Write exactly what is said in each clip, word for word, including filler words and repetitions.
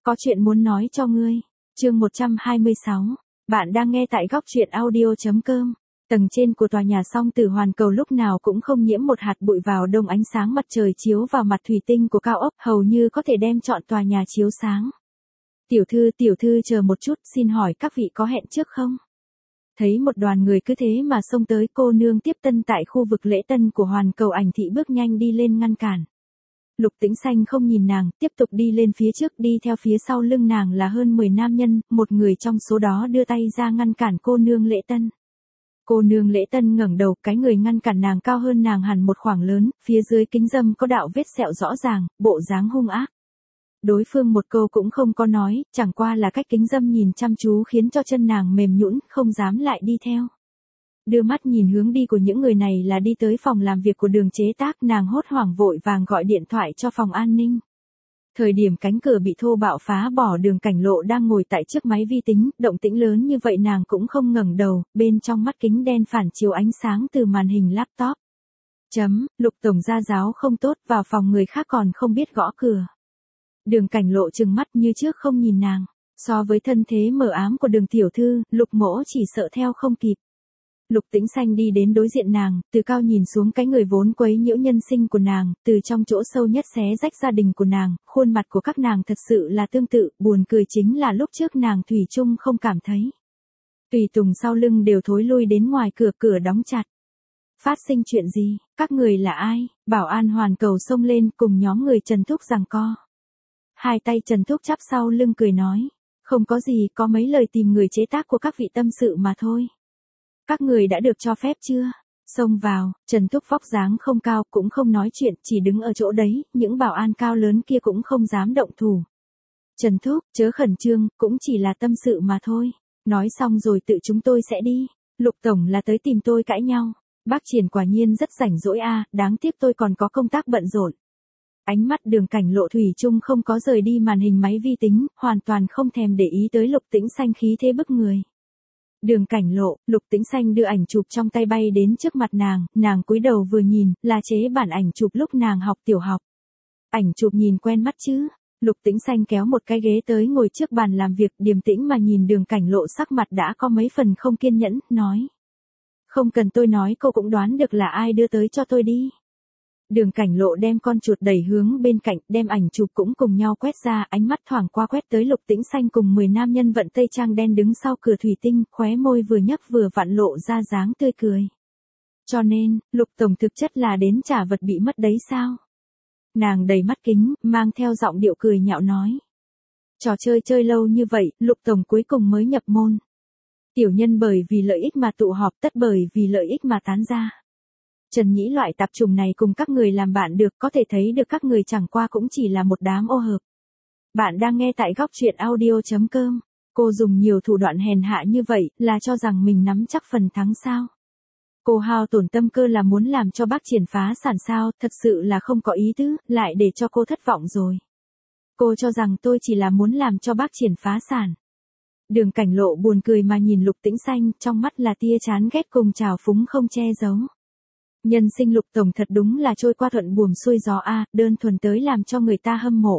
Có chuyện muốn nói cho ngươi. Chương một trăm hai mươi sáu. Bạn đang nghe tại góc truyện audio chấm com. Tầng trên của tòa nhà song tử hoàn cầu lúc nào cũng không nhiễm một hạt bụi vào đông, ánh sáng mặt trời chiếu vào mặt thủy tinh của cao ốc hầu như có thể đem trọn tòa nhà chiếu sáng. Tiểu thư, tiểu thư chờ một chút, xin hỏi các vị có hẹn trước không? Thấy một đoàn người cứ thế mà xông tới, cô nương tiếp tân tại khu vực lễ tân của hoàn cầu ảnh thị bước nhanh đi lên ngăn cản. Lục Tĩnh Xanh không nhìn nàng, tiếp tục đi lên phía trước, đi theo phía sau lưng nàng là hơn mười nam nhân, một người trong số đó đưa tay ra ngăn cản cô nương lễ tân. Cô nương lễ tân ngẩng đầu, cái người ngăn cản nàng cao hơn nàng hẳn một khoảng lớn, phía dưới kính râm có đạo vết sẹo rõ ràng, bộ dáng hung ác. Đối phương một câu cũng không có nói, chẳng qua là cách kính râm nhìn chăm chú khiến cho chân nàng mềm nhũn, không dám lại đi theo. Đưa mắt nhìn hướng đi của những người này là đi tới phòng làm việc của Đường chế tác, nàng hốt hoảng vội vàng gọi điện thoại cho phòng an ninh. Thời điểm cánh cửa bị thô bạo phá bỏ, Đường Cảnh Lộ đang ngồi tại trước máy vi tính, động tĩnh lớn như vậy nàng cũng không ngẩng đầu, bên trong mắt kính đen phản chiếu ánh sáng từ màn hình laptop. Chấm, Lục tổng gia giáo không tốt, vào phòng người khác còn không biết gõ cửa. Đường Cảnh Lộ trừng mắt như trước không nhìn nàng, so với thân thế mờ ám của Đường tiểu thư, Lục mỗ chỉ sợ theo không kịp. Lục Tĩnh Xanh đi đến đối diện nàng, từ cao nhìn xuống cái người vốn quấy nhiễu nhân sinh của nàng, từ trong chỗ sâu nhất xé rách gia đình của nàng, khuôn mặt của các nàng thật sự là tương tự, buồn cười chính là lúc trước nàng thủy chung không cảm thấy. Tùy tùng sau lưng đều thối lui đến ngoài cửa, cửa đóng chặt. Phát sinh chuyện gì, các người là ai? Bảo an hoàn cầu xông lên cùng nhóm người Trần Thúc giằng co. Hai tay Trần Thúc chắp sau lưng cười nói, không có gì, có mấy lời tìm người chế tác của các vị tâm sự mà thôi. Các người đã được cho phép chưa? Xông vào, Trần Thúc vóc dáng không cao, cũng không nói chuyện, chỉ đứng ở chỗ đấy, những bảo an cao lớn kia cũng không dám động thủ. Trần Thúc, chớ khẩn trương, cũng chỉ là tâm sự mà thôi. Nói xong rồi tự chúng tôi sẽ đi. Lục tổng là tới tìm tôi cãi nhau. Bác Triển quả nhiên rất rảnh rỗi a, đáng tiếc tôi còn có công tác bận rộn. Ánh mắt Đường Cảnh Lộ thủy chung không có rời đi màn hình máy vi tính, hoàn toàn không thèm để ý tới Lục Tĩnh Xanh khí thế bức người. Đường Cảnh Lộ, Lục Tĩnh Xanh đưa ảnh chụp trong tay bay đến trước mặt nàng, nàng cúi đầu vừa nhìn, là chế bản ảnh chụp lúc nàng học tiểu học. Ảnh chụp nhìn quen mắt chứ? Lục Tĩnh Xanh kéo một cái ghế tới ngồi trước bàn làm việc, điềm tĩnh mà nhìn Đường Cảnh Lộ, sắc mặt đã có mấy phần không kiên nhẫn, nói. Không cần tôi nói, cô cũng đoán được là ai đưa tới cho tôi đi. Đường Cảnh Lộ đem con chuột đẩy hướng bên cạnh, đem ảnh chụp cũng cùng nhau quét ra, ánh mắt thoảng qua quét tới Lục Tĩnh Xanh cùng mười nam nhân vận tây trang đen đứng sau cửa thủy tinh, khóe môi vừa nhấp vừa vặn lộ ra dáng tươi cười. Cho nên, Lục tổng thực chất là đến trả vật bị mất đấy sao? Nàng đầy mắt kính, mang theo giọng điệu cười nhạo nói. Trò chơi chơi lâu như vậy, Lục tổng cuối cùng mới nhập môn. Tiểu nhân bởi vì lợi ích mà tụ họp, tất bởi vì lợi ích mà tán ra. Trần Nhĩ loại tạp trùng này cùng các người làm bạn được, có thể thấy được các người chẳng qua cũng chỉ là một đám ô hợp. Bạn đang nghe tại góc truyện audio chấm com. Cô dùng nhiều thủ đoạn hèn hạ như vậy, là cho rằng mình nắm chắc phần thắng sao? Cô hao tổn tâm cơ là muốn làm cho bác Triển phá sản sao, thật sự là không có ý tứ, lại để cho cô thất vọng rồi. Cô cho rằng tôi chỉ là muốn làm cho bác Triển phá sản. Đường Cảnh Lộ buồn cười mà nhìn Lục Tĩnh Xanh, trong mắt là tia chán ghét cùng trào phúng không che giấu. Nhân sinh Lục tổng thật đúng là trôi qua thuận buồm xuôi gió a, đơn thuần tới làm cho người ta hâm mộ.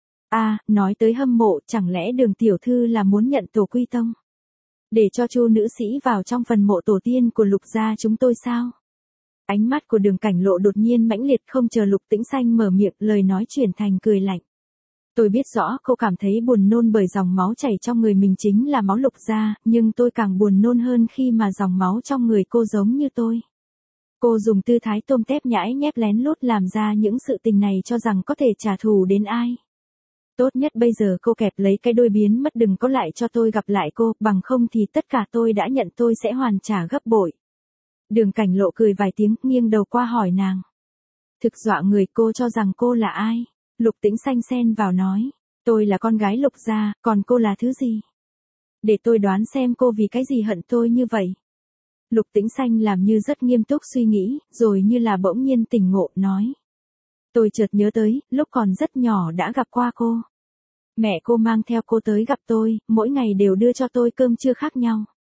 A, nói tới hâm mộ, chẳng lẽ Đường tiểu thư là muốn nhận tổ quy tông? Để cho Chu nữ sĩ vào trong phần mộ tổ tiên của Lục gia chúng tôi sao? Ánh mắt của Đường Cảnh Lộ đột nhiên mãnh liệt, không chờ Lục Tĩnh Xanh mở miệng, lời nói chuyển thành cười lạnh. Tôi biết rõ cô cảm thấy buồn nôn bởi dòng máu chảy trong người mình chính là máu Lục gia, nhưng tôi càng buồn nôn hơn khi mà dòng máu trong người cô giống như tôi. Cô dùng tư thái tôm tép nhãi nhép lén lút làm ra những sự tình này cho rằng có thể trả thù đến ai. Tốt nhất bây giờ cô kẹp lấy cái đuôi biến mất, đừng có lại cho tôi gặp lại cô, bằng không thì tất cả tôi đã nhận tôi sẽ hoàn trả gấp bội. Đường Cảnh Lộ cười vài tiếng, nghiêng đầu qua hỏi nàng. Thực dọa người, cô cho rằng cô là ai? Lục Tĩnh Xanh xen vào nói. Tôi là con gái Lục gia, còn cô là thứ gì? Để tôi đoán xem cô vì cái gì hận tôi như vậy. Lục Tĩnh Xanh làm như rất nghiêm túc suy nghĩ, rồi như là bỗng nhiên tỉnh ngộ, nói. Tôi chợt nhớ tới, lúc còn rất nhỏ đã gặp qua cô. Mẹ cô mang theo cô tới gặp tôi, mỗi ngày đều đưa cho tôi cơm trưa khác nhau.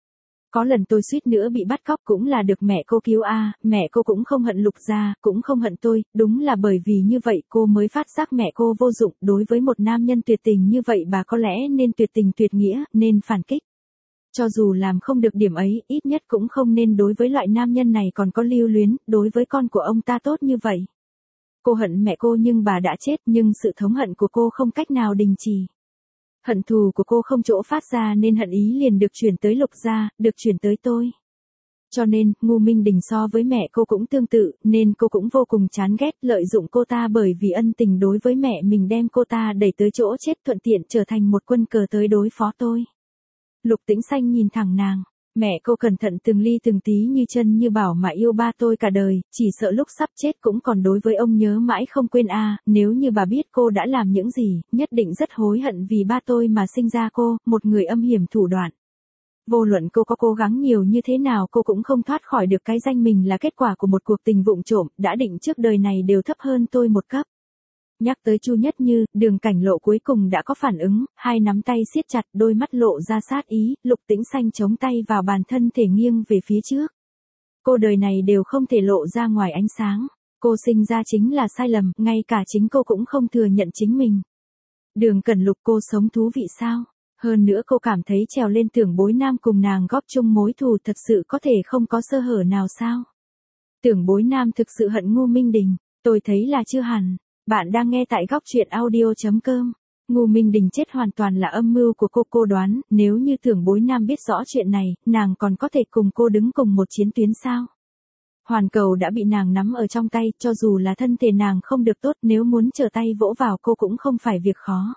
Có lần tôi suýt nữa bị bắt cóc cũng là được mẹ cô cứu a, mẹ cô cũng không hận Lục gia, cũng không hận tôi, đúng là bởi vì như vậy cô mới phát giác mẹ cô vô dụng, đối với một nam nhân tuyệt tình như vậy bà có lẽ nên tuyệt tình tuyệt nghĩa, nên phản kích. Cho dù làm không được điểm ấy, ít nhất cũng không nên đối với loại nam nhân này còn có lưu luyến, đối với con của ông ta tốt như vậy. Cô hận mẹ cô nhưng bà đã chết, nhưng sự thống hận của cô không cách nào đình chỉ. Hận thù của cô không chỗ phát ra nên hận ý liền được chuyển tới Lục gia, được chuyển tới tôi. Cho nên, Ngô Minh Đình so với mẹ cô cũng tương tự, nên cô cũng vô cùng chán ghét lợi dụng cô ta bởi vì ân tình đối với mẹ mình đem cô ta đẩy tới chỗ chết thuận tiện trở thành một quân cờ tới đối phó tôi. Lục Tĩnh Xanh nhìn thẳng nàng, mẹ cô cẩn thận từng ly từng tí như chân như bảo mà yêu ba tôi cả đời, chỉ sợ lúc sắp chết cũng còn đối với ông nhớ mãi không quên a. Nếu như bà biết cô đã làm những gì, nhất định rất hối hận vì ba tôi mà sinh ra cô, một người âm hiểm thủ đoạn. Vô luận cô có cố gắng nhiều như thế nào cô cũng không thoát khỏi được cái danh mình là kết quả của một cuộc tình vụng trộm, đã định trước đời này đều thấp hơn tôi một cấp. Nhắc tới Chu Nhất Như, Đường Cảnh Lộ cuối cùng đã có phản ứng, hai nắm tay siết chặt, đôi mắt lộ ra sát ý, Lục Tĩnh Xanh chống tay vào bàn thân thể nghiêng về phía trước. Cô đời này đều không thể lộ ra ngoài ánh sáng, cô sinh ra chính là sai lầm, ngay cả chính cô cũng không thừa nhận chính mình. Đường Cẩn Lục cô sống thú vị sao? Hơn nữa cô cảm thấy trèo lên Tưởng Bối Nam cùng nàng góp chung mối thù thật sự có thể không có sơ hở nào sao? Tưởng Bối Nam thực sự hận Ngô Minh Đình, tôi thấy là chưa hẳn. Bạn đang nghe tại góc truyện audio.com. Ngô Minh Đình chết hoàn toàn là âm mưu của cô. Cô đoán, nếu như Tưởng Bối Nam biết rõ chuyện này, nàng còn có thể cùng cô đứng cùng một chiến tuyến sao? Hoàn cầu đã bị nàng nắm ở trong tay, cho dù là thân thể nàng không được tốt, nếu muốn trở tay vỗ vào cô cũng không phải việc khó.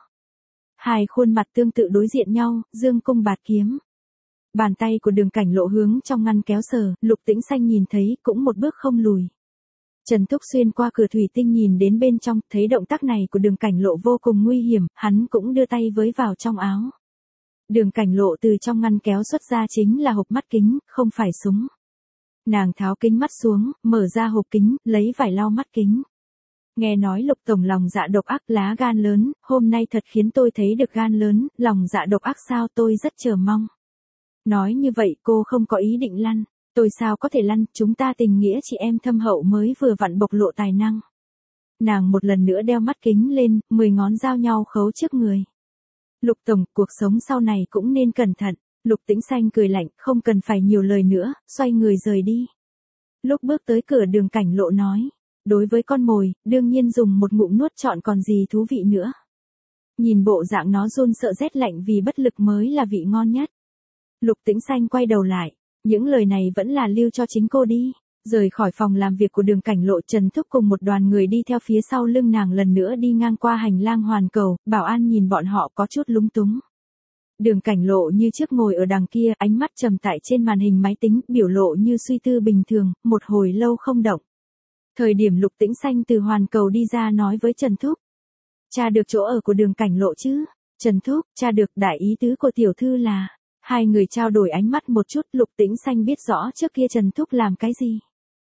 Hai khuôn mặt tương tự đối diện nhau, dương cung bạt kiếm. Bàn tay của Đường Cảnh Lộ hướng trong ngăn kéo sờ, Lục Tĩnh Xanh nhìn thấy, cũng một bước không lùi. Trần Thúc xuyên qua cửa thủy tinh nhìn đến bên trong, thấy động tác này của Đường Cảnh Lộ vô cùng nguy hiểm, hắn cũng đưa tay với vào trong áo. Đường Cảnh Lộ từ trong ngăn kéo xuất ra chính là hộp mắt kính, không phải súng. Nàng tháo kính mắt xuống, mở ra hộp kính, lấy vải lau mắt kính. Nghe nói Lục tổng lòng dạ độc ác, lá gan lớn, hôm nay thật khiến tôi thấy được gan lớn, lòng dạ độc ác sao, tôi rất chờ mong. Nói như vậy cô không có ý định lăn. Tôi sao có thể lăn, chúng ta tình nghĩa chị em thâm hậu mới vừa vặn bộc lộ tài năng. Nàng một lần nữa đeo mắt kính lên, mười ngón giao nhau khấu trước người. Lục tổng, cuộc sống sau này cũng nên cẩn thận. Lục Tĩnh Xanh cười lạnh, không cần phải nhiều lời nữa, xoay người rời đi. Lúc bước tới cửa Đường Cảnh Lộ nói, đối với con mồi, đương nhiên dùng một ngụm nuốt trọn còn gì thú vị nữa. Nhìn bộ dạng nó run sợ rét lạnh vì bất lực mới là vị ngon nhất. Lục Tĩnh Xanh quay đầu lại. Những lời này vẫn là lưu cho chính cô đi. Rời khỏi phòng làm việc của Đường Cảnh Lộ, Trần Thúc cùng một đoàn người đi theo phía sau lưng nàng lần nữa đi ngang qua hành lang hoàn cầu, bảo an nhìn bọn họ có chút lúng túng. Đường Cảnh Lộ như trước ngồi ở đằng kia, ánh mắt trầm tại trên màn hình máy tính, biểu lộ như suy tư bình thường, một hồi lâu không động. Thời điểm Lục Tĩnh Xanh từ hoàn cầu đi ra nói với Trần Thúc. Tra được chỗ ở của Đường Cảnh Lộ chứ? Trần Thúc, tra được, đại ý tứ của tiểu thư là... Hai người trao đổi ánh mắt một chút, Lục Tĩnh Xanh biết rõ trước kia Trần Thúc làm cái gì.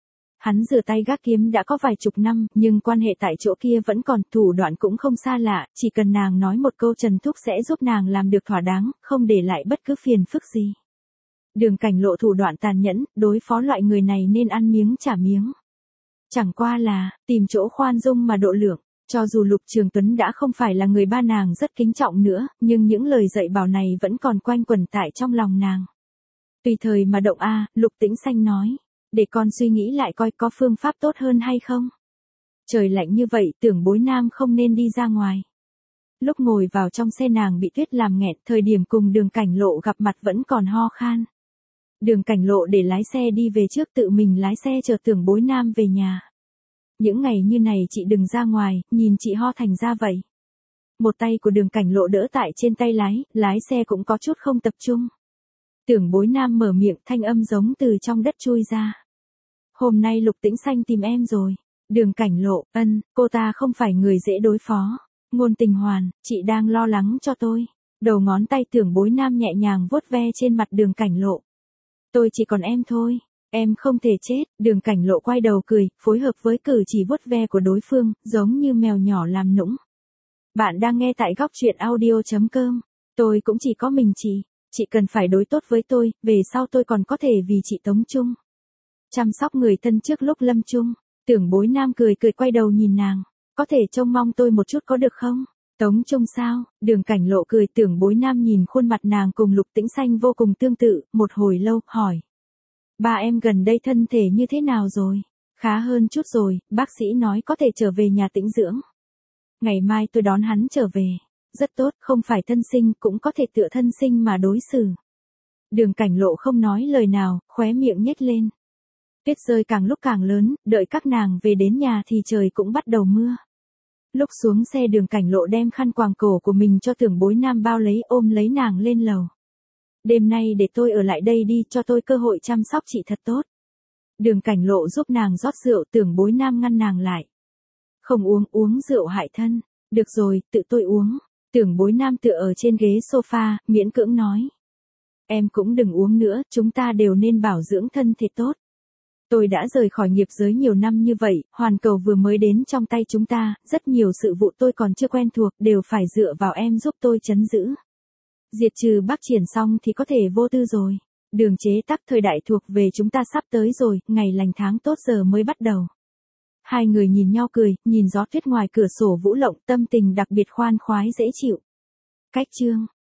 Hắn rửa tay gác kiếm đã có vài chục năm, nhưng quan hệ tại chỗ kia vẫn còn, thủ đoạn cũng không xa lạ, chỉ cần nàng nói một câu Trần Thúc sẽ giúp nàng làm được thỏa đáng, không để lại bất cứ phiền phức gì. Đường Cảnh Lộ thủ đoạn tàn nhẫn, đối phó loại người này nên ăn miếng trả miếng. Chẳng qua là, tìm chỗ khoan dung mà độ lượng. Cho dù Lục Trường Tuấn đã không phải là người ba nàng rất kính trọng nữa, nhưng những lời dạy bảo này vẫn còn quanh quẩn tại trong lòng nàng. Tùy thời mà động a, Lục Tĩnh Xanh nói, để con suy nghĩ lại coi có phương pháp tốt hơn hay không. Trời lạnh như vậy, Tưởng Bối Nam không nên đi ra ngoài. Lúc ngồi vào trong xe nàng bị tuyết làm nghẹt, thời điểm cùng Đường Cảnh Lộ gặp mặt vẫn còn ho khan. Đường Cảnh Lộ để lái xe đi về trước, tự mình lái xe chở Tưởng Bối Nam về nhà. Những ngày như này chị đừng ra ngoài, nhìn chị ho thành ra vậy. Một tay của Đường Cảnh Lộ đỡ tại trên tay lái, lái xe cũng có chút không tập trung. Tưởng Bối Nam mở miệng, thanh âm giống từ trong đất chui ra. Hôm nay Lục Tĩnh Xanh tìm em rồi. Đường Cảnh Lộ, ân, cô ta không phải người dễ đối phó. Ngôn Tình Hoàn, chị đang lo lắng cho tôi. Đầu ngón tay Tưởng Bối Nam nhẹ nhàng vuốt ve trên mặt Đường Cảnh Lộ. Tôi chỉ còn em thôi. Em không thể chết. Đường Cảnh Lộ quay đầu cười, phối hợp với cử chỉ vuốt ve của đối phương, giống như mèo nhỏ làm nũng. Bạn đang nghe tại góc truyện audio.com. Tôi cũng chỉ có mình chị. Chị cần phải đối tốt với tôi, về sau tôi còn có thể vì chị Tống Trung chăm sóc người thân trước lúc lâm chung. Tưởng Bối Nam cười cười quay đầu nhìn nàng. Có thể trông mong tôi một chút có được không? Tống Trung sao? Đường Cảnh Lộ cười. Tưởng Bối Nam nhìn khuôn mặt nàng cùng Lục Tĩnh Xanh vô cùng tương tự, một hồi lâu, hỏi. Ba em gần đây thân thể như thế nào rồi? Khá hơn chút rồi, bác sĩ nói có thể trở về nhà tĩnh dưỡng. Ngày mai tôi đón hắn trở về. Rất tốt, không phải thân sinh cũng có thể tựa thân sinh mà đối xử. Đường Cảnh Lộ không nói lời nào, khóe miệng nhếch lên. Tuyết rơi càng lúc càng lớn, đợi các nàng về đến nhà thì trời cũng bắt đầu mưa. Lúc xuống xe Đường Cảnh Lộ đem khăn quàng cổ của mình cho Tưởng Bối Nam bao lấy, ôm lấy nàng lên lầu. Đêm nay để tôi ở lại đây đi, cho tôi cơ hội chăm sóc chị thật tốt. Đường Cảnh Lộ giúp nàng rót rượu. Tưởng Bối Nam ngăn nàng lại. Không uống, uống rượu hại thân. Được rồi, tự tôi uống. Tưởng Bối Nam tựa ở trên ghế sofa, miễn cưỡng nói. Em cũng đừng uống nữa, chúng ta đều nên bảo dưỡng thân thể tốt. Tôi đã rời khỏi nghiệp giới nhiều năm như vậy, hoàn cầu vừa mới đến trong tay chúng ta, rất nhiều sự vụ tôi còn chưa quen thuộc, đều phải dựa vào em giúp tôi trấn giữ. Diệt trừ Bắc Triển xong thì có thể vô tư rồi. Đường chế tác thời đại thuộc về chúng ta sắp tới rồi, ngày lành tháng tốt giờ mới bắt đầu. Hai người nhìn nhau cười, nhìn gió tuyết ngoài cửa sổ vũ lộng, tâm tình đặc biệt khoan khoái dễ chịu. Cách chương